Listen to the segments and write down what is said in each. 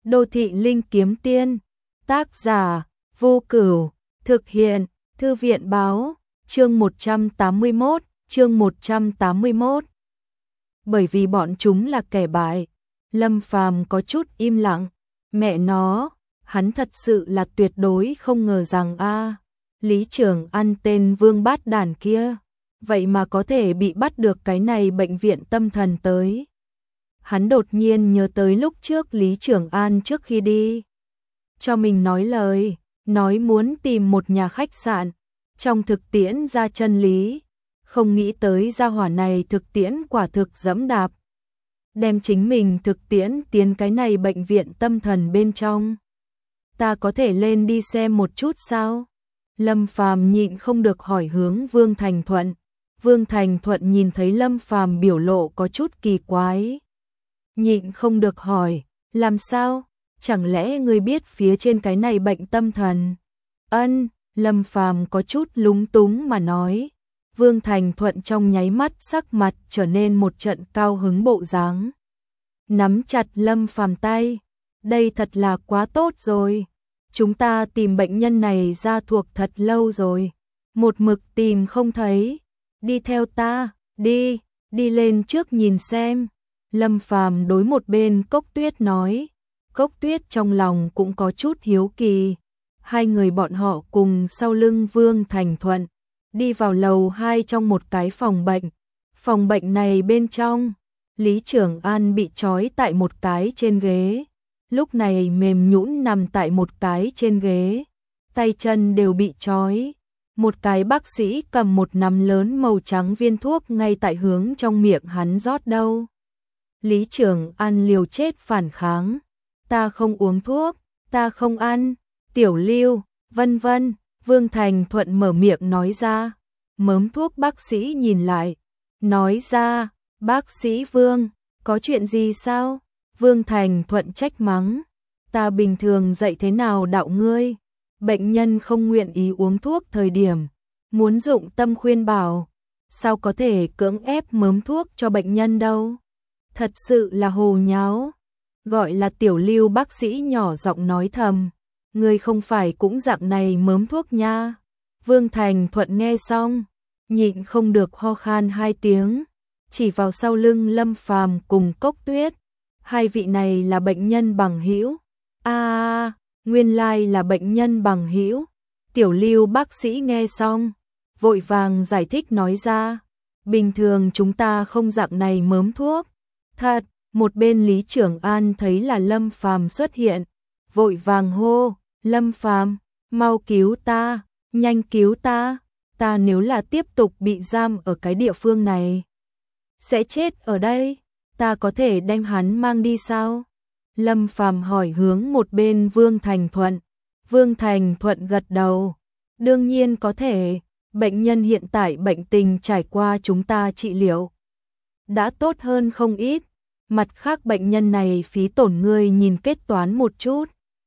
Đô thị linh kiếm tiên, tác giả, Vô Cửu, thực hiện, Thư viện báo, chương 181. Bởi vì bọn chúng là kẻ bại, Lâm Phàm có chút im lặng, mẹ nó, hắn thật sự là tuyệt đối không ngờ rằng Lý Trường An tên vương bát đàn kia, vậy mà có thể bị bắt được cái này bệnh viện tâm thần tới. Hắn đột nhiên nhớ tới lúc trước Lý Trường An trước khi đi cho mình nói lời, nói muốn tìm một nhà khách sạn, trong thực tiễn ra chân lý, không nghĩ tới gia hỏa này thực tiễn quả thực dẫm đạp, đem chính mình thực tiễn tiến cái này bệnh viện tâm thần bên trong. Ta có thể lên đi xem một chút sao? Lâm Phàm nhịn không được hỏi hướng Vương Thành Thuận. Vương Thành Thuận nhìn thấy Lâm Phàm biểu lộ có chút kỳ quái, nhịn không được hỏi, làm sao? Chẳng lẽ ngươi biết phía trên cái này bệnh tâm thần? Ân, Lâm Phàm có chút lúng túng mà nói. Vương Thành Thuận trong nháy mắt sắc mặt trở nên một trận cao hứng bộ dáng, nắm chặt Lâm Phàm tay, đây thật là quá tốt rồi. Chúng ta tìm bệnh nhân này ra thuộc thật lâu rồi, một mực tìm không thấy. Đi theo ta, đi lên trước nhìn xem. Lâm Phàm đối một bên Cốc Tuyết nói. Cốc Tuyết trong lòng cũng có chút hiếu kỳ. Hai người bọn họ cùng sau lưng Vương Thành Thuận đi vào lầu 2 trong một cái phòng bệnh. Phòng bệnh này bên trong, Lý Trường An bị trói tại một cái trên ghế. Lúc này mềm nhũn nằm tại một cái trên ghế, tay chân đều bị trói. Một cái bác sĩ cầm một nắm lớn màu trắng viên thuốc ngay tại hướng trong miệng hắn rót đâu. Lý Trường An liều chết phản kháng. Ta không uống thuốc, ta không ăn, tiểu lưu, vân vân. Vương Thành Thuận mở miệng nói ra. Mớm thuốc bác sĩ nhìn lại, nói ra, bác sĩ Vương, có chuyện gì sao? Vương Thành Thuận trách mắng, ta bình thường dạy thế nào đạo ngươi? Bệnh nhân không nguyện ý uống thuốc thời điểm, muốn dụng tâm khuyên bảo, sao có thể cưỡng ép mớm thuốc cho bệnh nhân đâu? Thật sự là hồ nháo. Gọi là tiểu lưu bác sĩ nhỏ giọng nói thầm, ngươi không phải cũng dạng này mớm thuốc nha. Vương Thành Thuận nghe xong, nhịn không được ho khan 2 tiếng, chỉ vào sau lưng Lâm Phàm cùng Cốc Tuyết. Hai vị này là bệnh nhân bằng hữu. Nguyên lai là bệnh nhân bằng hữu. Tiểu lưu bác sĩ nghe xong, vội vàng giải thích nói ra, bình thường chúng ta không dạng này mớm thuốc. Thật, một bên Lý Trường An thấy là Lâm Phàm xuất hiện, vội vàng hô, Lâm Phàm, mau cứu ta, nhanh cứu ta, ta nếu là tiếp tục bị giam ở cái địa phương này, sẽ chết ở đây. Ta có thể đem hắn mang đi sao? Lâm Phàm hỏi hướng một bên Vương Thành Thuận. Vương Thành Thuận gật đầu. Đương nhiên có thể, bệnh nhân hiện tại bệnh tình trải qua chúng ta trị liệu đã tốt hơn không ít. Mặt khác bệnh nhân này phí tổn ngươi nhìn kết toán một chút.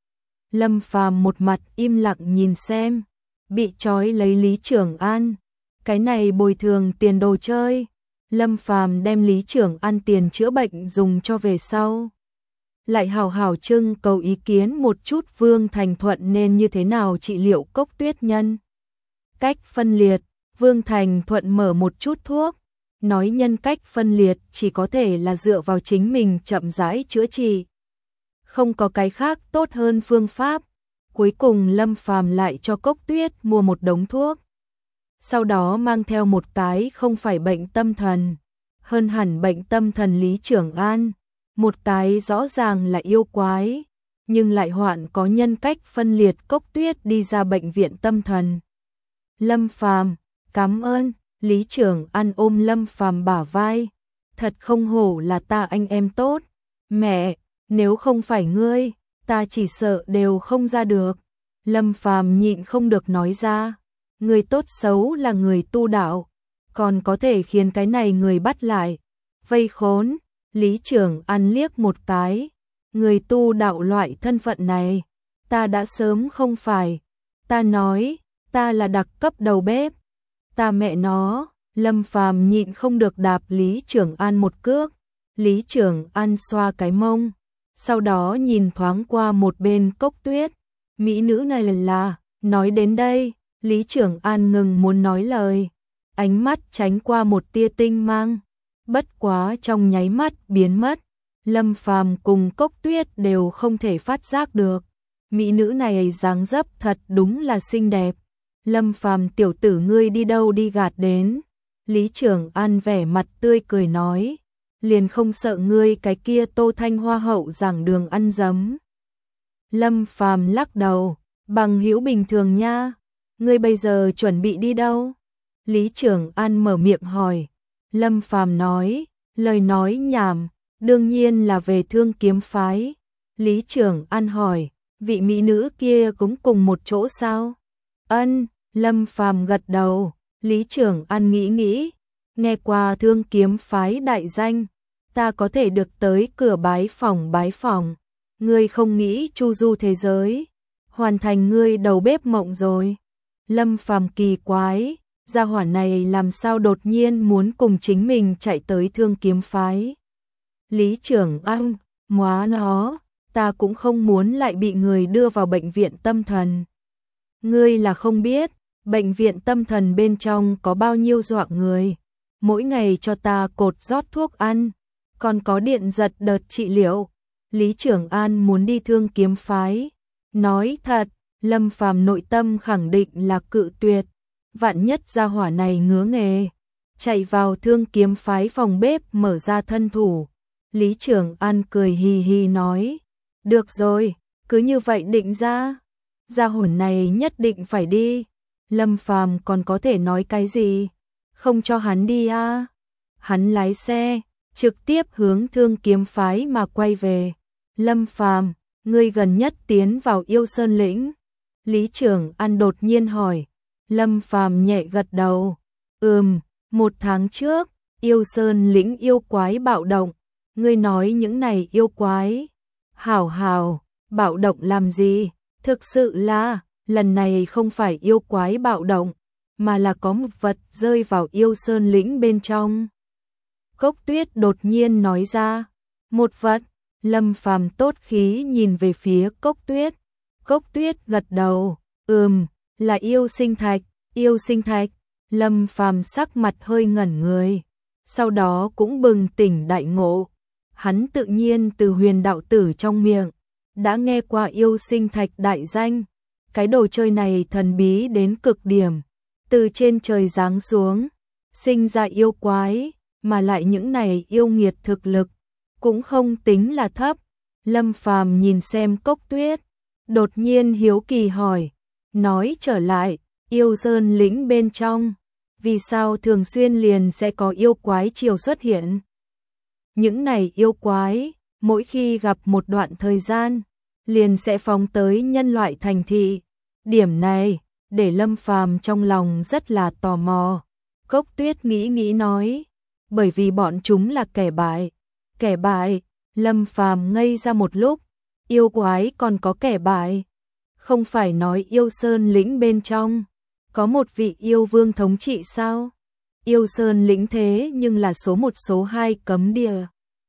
Lâm Phàm một mặt im lặng nhìn xem. Bị trói lấy Lý Trường An, cái này bồi thường tiền đồ chơi. Lâm Phàm đem Lý Trường An tiền chữa bệnh dùng cho về sau, lại hào hào trưng cầu ý kiến một chút Vương Thành Thuận nên như thế nào trị liệu Cốc Tuyết nhân cách phân liệt. Vương Thành Thuận mở một chút thuốc, nói nhân cách phân liệt chỉ có thể là dựa vào chính mình chậm rãi chữa trị, không có cái khác tốt hơn phương pháp. Cuối cùng Lâm Phàm lại cho Cốc Tuyết mua một đống thuốc, sau đó mang theo một cái không phải bệnh tâm thần, hơn hẳn bệnh tâm thần Lý Trường An, một cái rõ ràng là yêu quái, nhưng lại hoạn có nhân cách phân liệt Cốc Tuyết đi ra bệnh viện tâm thần. Lâm Phàm, cảm ơn. Lý Trường An ôm Lâm Phàm bả vai, thật không hổ là ta anh em tốt. Mẹ, nếu không phải ngươi, ta chỉ sợ đều không ra được. Lâm Phàm nhịn không được nói ra. Người tốt xấu là người tu đạo, còn có thể khiến cái này người bắt lại, vây khốn. Lý Trường An liếc một cái, người tu đạo loại thân phận này, ta đã sớm không phải. Ta nói, ta là đặc cấp đầu bếp. Ta mẹ nó. Lâm Phàm nhịn không được đạp Lý Trường An một cước. Lý Trường An xoa cái mông, sau đó nhìn thoáng qua một bên Cốc Tuyết. Mỹ nữ này là, nói đến đây, Lý Trưởng An ngừng muốn nói lời, ánh mắt tránh qua một tia tinh mang, bất quá trong nháy mắt biến mất. Lâm Phàm cùng Cốc Tuyết đều không thể phát giác được. Mỹ nữ này dáng dấp thật đúng là xinh đẹp. Lâm Phàm tiểu tử ngươi đi đâu đi gạt đến? Lý Trưởng An vẻ mặt tươi cười nói, liền không sợ ngươi cái kia Tô Thanh Hoa hậu giảng đường ăn dấm. Lâm Phàm lắc đầu, bằng hữu bình thường nha, ngươi bây giờ chuẩn bị đi đâu? Lý Trưởng An mở miệng hỏi. Lâm Phàm nói, lời nói nhảm, đương nhiên là về Thương Kiếm phái. Lý Trưởng An hỏi, vị mỹ nữ kia cũng cùng một chỗ sao? Ân, Lâm Phàm gật đầu. Lý Trưởng An nghĩ nghĩ, nghe qua Thương Kiếm phái đại danh, ta có thể được tới cửa bái phỏng. Ngươi không nghĩ chu du thế giới, hoàn thành ngươi đầu bếp mộng rồi. Lâm Phàm kỳ quái, gia hỏa này làm sao đột nhiên muốn cùng chính mình chạy tới Thương Kiếm phái. Lý Trưởng An, móa nó, ta cũng không muốn lại bị người đưa vào bệnh viện tâm thần. Ngươi là không biết, bệnh viện tâm thần bên trong có bao nhiêu dọa người, mỗi ngày cho ta cột rót thuốc ăn, còn có điện giật đợt trị liệu. Lý Trưởng An muốn đi Thương Kiếm phái. Nói thật, Lâm Phàm nội tâm khẳng định là cự tuyệt, vạn nhất gia hỏa này ngứa nghề, chạy vào Thương Kiếm phái phòng bếp mở ra thân thủ. Lý Trưởng An cười hì hì nói, được rồi, cứ như vậy định ra, gia hỏa này nhất định phải đi. Lâm Phàm còn có thể nói cái gì, không cho hắn đi à? Hắn lái xe, trực tiếp hướng Thương Kiếm phái mà quay về. Lâm Phàm, ngươi gần nhất tiến vào Yêu Sơn lĩnh? Lý Trưởng An đột nhiên hỏi. Lâm Phàm nhẹ gật đầu. 1 tháng trước, Yêu Sơn lĩnh yêu quái bạo động. Ngươi nói những này yêu quái. Hảo, bạo động làm gì? Thực sự là, lần này không phải yêu quái bạo động, mà là có một vật rơi vào Yêu Sơn lĩnh bên trong. Cốc Tuyết đột nhiên nói ra. Một vật. Lâm Phàm tốt khí nhìn về phía Cốc Tuyết. Cốc Tuyết gật đầu. Là yêu sinh thạch. Lâm Phàm sắc mặt hơi ngẩn người, sau đó cũng bừng tỉnh đại ngộ. Hắn tự nhiên từ Huyền đạo tử trong miệng đã nghe qua yêu sinh thạch đại danh. Cái đồ chơi này thần bí đến cực điểm, từ trên trời giáng xuống, sinh ra yêu quái, mà lại những này yêu nghiệt thực lực cũng không tính là thấp. Lâm Phàm nhìn xem Cốc Tuyết, đột nhiên hiếu kỳ hỏi, nói trở lại, Yêu Sơn lĩnh bên trong, vì sao thường xuyên liền sẽ có yêu quái triều xuất hiện? Những này yêu quái, mỗi khi gặp một đoạn thời gian, liền sẽ phóng tới nhân loại thành thị. Điểm này, để Lâm Phàm trong lòng rất là tò mò. Cốc Tuyết nghĩ nói, bởi vì bọn chúng là kẻ bại. Kẻ bại? Lâm Phàm ngây ra một lúc, yêu quái còn có kẻ bại? Không phải nói Yêu Sơn lĩnh bên trong có một vị yêu vương thống trị sao? Yêu Sơn lĩnh thế nhưng là số 1 số 2 cấm địa.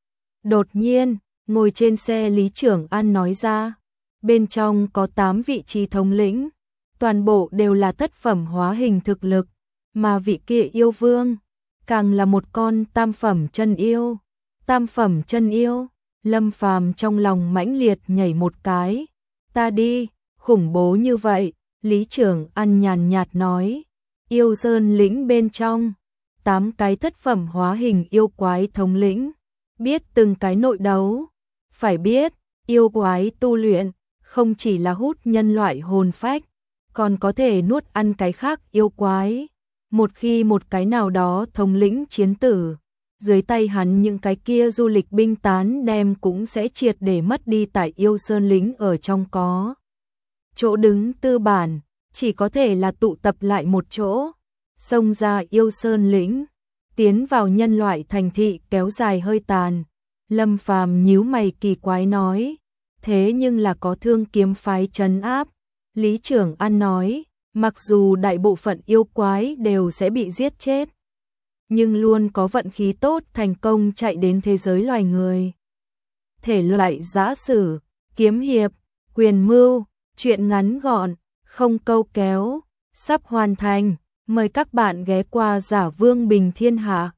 Đột nhiên, ngồi trên xe Lý Trưởng An nói ra, bên trong có 8 vị trí thống lĩnh, toàn bộ đều là thất phẩm hóa hình thực lực, mà vị kia yêu vương càng là một con tam phẩm chân yêu. Tam phẩm chân yêu? Lâm Phàm trong lòng mãnh liệt nhảy một cái. Ta đi, khủng bố như vậy. Lý Trưởng An nhàn nhạt nói, Yêu Sơn lĩnh bên trong 8 cái thất phẩm hóa hình yêu quái thống lĩnh, biết từng cái nội đấu. Phải biết, yêu quái tu luyện không chỉ là hút nhân loại hồn phách, còn có thể nuốt ăn cái khác yêu quái. Một khi một cái nào đó thống lĩnh chiến tử, dưới tay hắn những cái kia du lịch binh tán đem cũng sẽ triệt để mất đi tại Yêu Sơn lĩnh ở trong có. Chỗ đứng tư bản, chỉ có thể là tụ tập lại một chỗ, xông ra Yêu Sơn lĩnh, tiến vào nhân loại thành thị kéo dài hơi tàn. Lâm Phàm nhíu mày kỳ quái nói, thế nhưng là có Thương Kiếm phái trấn áp. Lý Trưởng An nói, mặc dù đại bộ phận yêu quái đều sẽ bị giết chết, nhưng luôn có vận khí tốt thành công chạy đến thế giới loài người. thể loại giã sử, kiếm hiệp, quyền mưu, truyện ngắn gọn, không câu kéo, sắp hoàn thành. Mời các bạn ghé qua Giả Vương Bình Thiên Hạ.